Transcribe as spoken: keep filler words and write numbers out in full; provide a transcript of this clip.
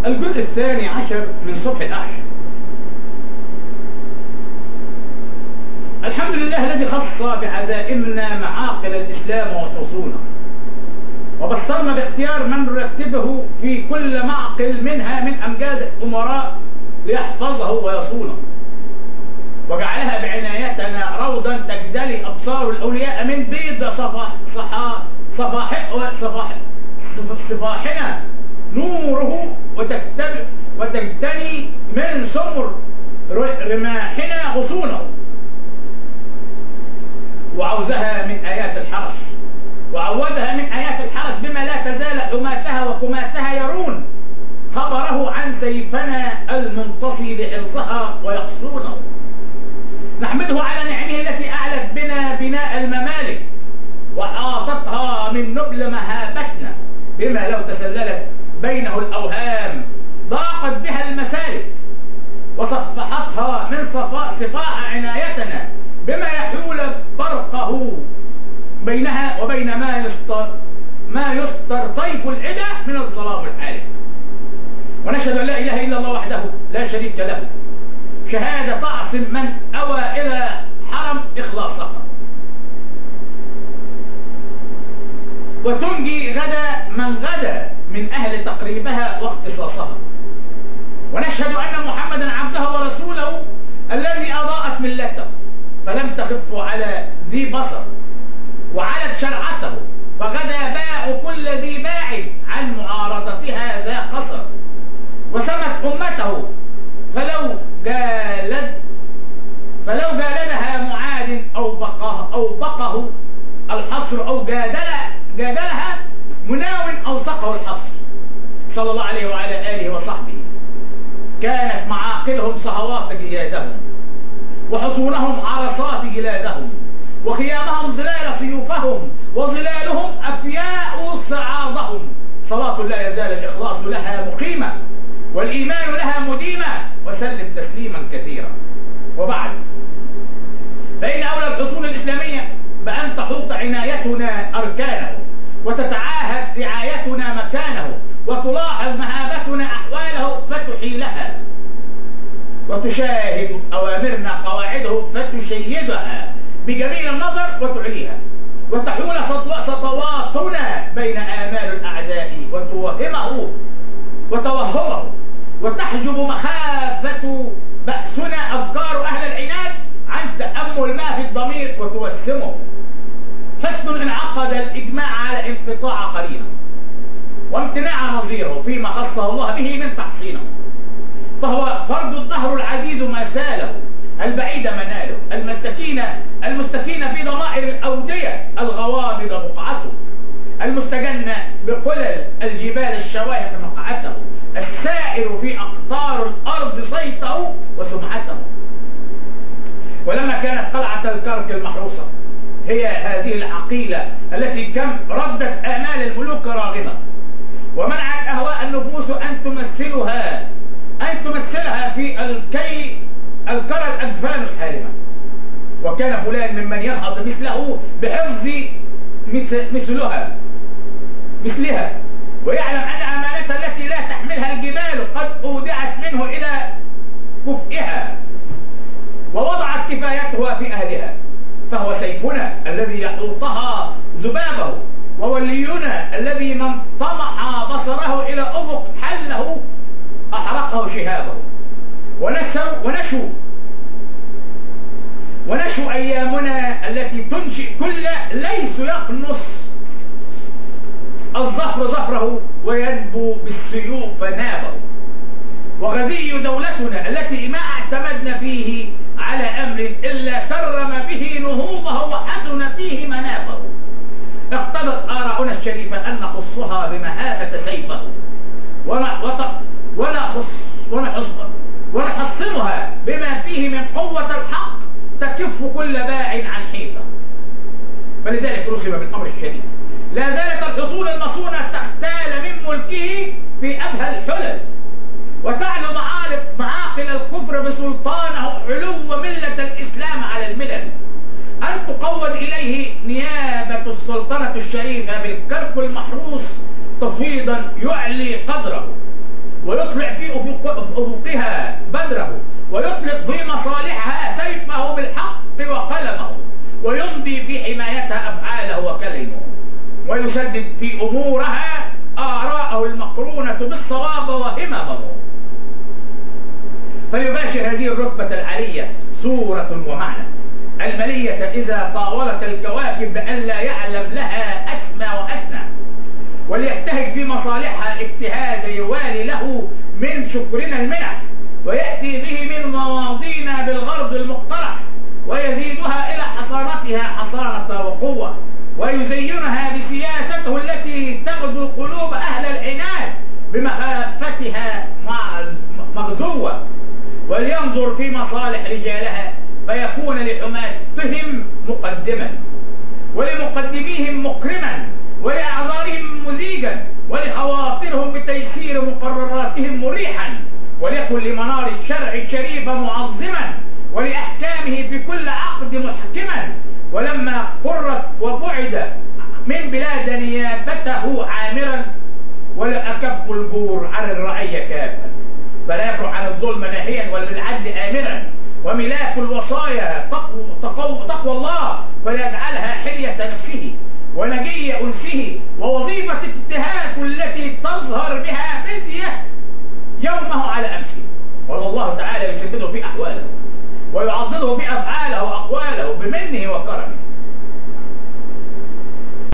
الجزء الثاني عشر من صبح الأحشر. الحمد لله الذي خص بعزائمنا معاقل الإسلام وحصونه، وبصرنا باختيار من نرتبه في كل معقل منها من أمجاد الأمراء ليحفظه ويصونه، وجعلها بعنايتنا روضا تجدلي أبصار الأولياء من بيض صفاح صفاح صفاح صفاح صفاحنا نوره، وتكتب وتجتني من سمر رماحنا غصونه، وعوزها من آيات الحرس وعوذها من آيات الحرس بما لا تزال حماتها وكماتها يرون خبره عن سيفنا المنتصي لحفظها ويقصونه. نحمده على نعمه التي أعلت بنا بناء الممالك وحاطتها من نبل مهابتنا بما لو تسللت بينه الأوهام ضاقت بها المسالك، وصفحتها من صفاح عنايتنا بما يحول برقه بينها وبين ما يستر ما يستر طيف العدا من الظلام الحالك. ونشهد أن لا إله إلا الله وحده لا شريك له، شهادة تعصم من أوى إلى حرم إخلاصها، وتنجي غدا من غدا من أهل تقريبها واختصاصها. ونشهد أن محمدا عبده ورسوله الذي أضاءت ملته فلم تخف على ذي بصر، وعلت شرعته فغدا باع كل ذي باع عن معارضتها ذا قصر، وسمت أمته فلو جالد فلو جالدها معاد أو بقه أو بقه الحصر أو جادل جادلها مناو أوثقه الحصر، صلى الله عليه وعلى آله وصحبه. كانت معاقلهم صهوات جيادهم، وحصونهم عرصات جلادهم، وخيامهم ظلال سيوفهم، وظلالهم أفياء صعاضهم. صلاة لا يزال الإخلاص لها مقيمة والإيمان لها مديمة، وسلم تسليما كثيرا. وبعد، فإن أولى الحصول الإسلامية بأن تحوط عنايتنا أركانه، وتتعاهد رعايتنا مكانه، وتلاحظ مهابتنا أحواله فتحيلها، وتشاهد أوامرنا قواعده فتشيدها بجميل النظر وتعليها، وتحول خطواتنا بين آمال الأعداء وتوهمه وتوهمه، وتحجب مخافة بأسنا أفكار أهل العناد عن تأمل ما في الضمير وتوسمه. حسن انعقد الإجماع على انقطاع قرينه وامتناع نظيره فيما خصه الله به من تحصينه، فهو فرد الظهر العزيز ما ساله، البعيد مناله، المستكين المستكين في ضمائر الأودية الغوامض بقعته، المستجن بقلل الجبال الشواهق مقعته، السائر في أقطار الأرض صيته وسمعته. ولما كانت قلعة الكرك المحروسة هي هذه العقيلة التي كم ردت آمال الملوك راغمة، ومنعت أهواء النفوس أن تمثلها أن تمثلها في الكي الكرى الأجفان الحارمة، وكان فلان ممن ينهض مثله بحفظ مثلها مثلها ويعلم أن أمانتها التي لا تحملها الجبال قد أودعت منه إلى كفئها، ووضعت كفايتها في أهلها، فهو سيفنا الذي يحوطها ذبابه، وولينا الذي من طمح بصره إلى أفق حله أحرقه شهابه. ونشوا ونشوا ونشوا أيامنا التي تنشئ كل ليس يقنص الظفر ظفره وينبو بالسيوف نابه، وغزي دولتنا التي ما اعتمدنا فيه على أمر إلا كرم به نهوضه وحسن فيه منافه. اقتضت آراؤنا الشريفة أن نخصها بمهابة سيفه، ونحصنها بما فيه من قوة الحق تكف كل باع عن حيفه. فلذلك رسم بالأمر الشديد، لا زالت الحصول المصونة تختال من ملكه في أبهى الحلل، وتعلو معاقل الكفر بسلطانه علو ملة الإسلام على الملل، أن تقود إليه نيابة السلطنة الشريفة بالكرك المحروس تفيضا يعلي قدره، ويطلع في أفقها بدره، ويطلق في مصالحها سيفه بالحق وقلمه، ويمضي في حمايتها أفعاله وكلمه، ويسدد في أمورها آراءه المقرونة بالصواب وهممه. فيباشر هذه الرتبة العالية صورة ومعنى الملية إذا طاولت الكواكب بأن لا يعلم لها أسمى وأثنى، وليجتهد في مصالحها اجتهاد يوالي له من شكرنا المنح، ويأتي به من مواضينا بالغرض المقترح، ويزيدها إلى حصانتها حصانة وقوة، ويزينها بسياسته التي تغزو قلوب أهل العناد بمخافتها مغزوة، ولينظر في مصالح رجالها فيكون لحماتهم مقدما، ولمقدميهم مكرما، ولأعذارهم مزيجا، ولخواطرهم بتيسير مقرراتهم مريحا، وليكن لمنار الشرع الشريف معظما، ولأحكامه في كل عقد محكما. ولما قرت وبعد من بلاد نيابته عامرا، ولا أكف الجور على الرعية كافا، فلا يفرح عن الظلم ناهيا ولا بالعدل آمرا، وملاك الوصايا تقوى, تقوى, تقوى الله فليجعلها حلية نفسه ونجي أنسه، ووظيفة اجتهاد التي تظهر بها مزية يومه على أمسه. والله تعالى يشدده في أحواله ويعضده في أفعاله وأقواله بمنه وكرمه.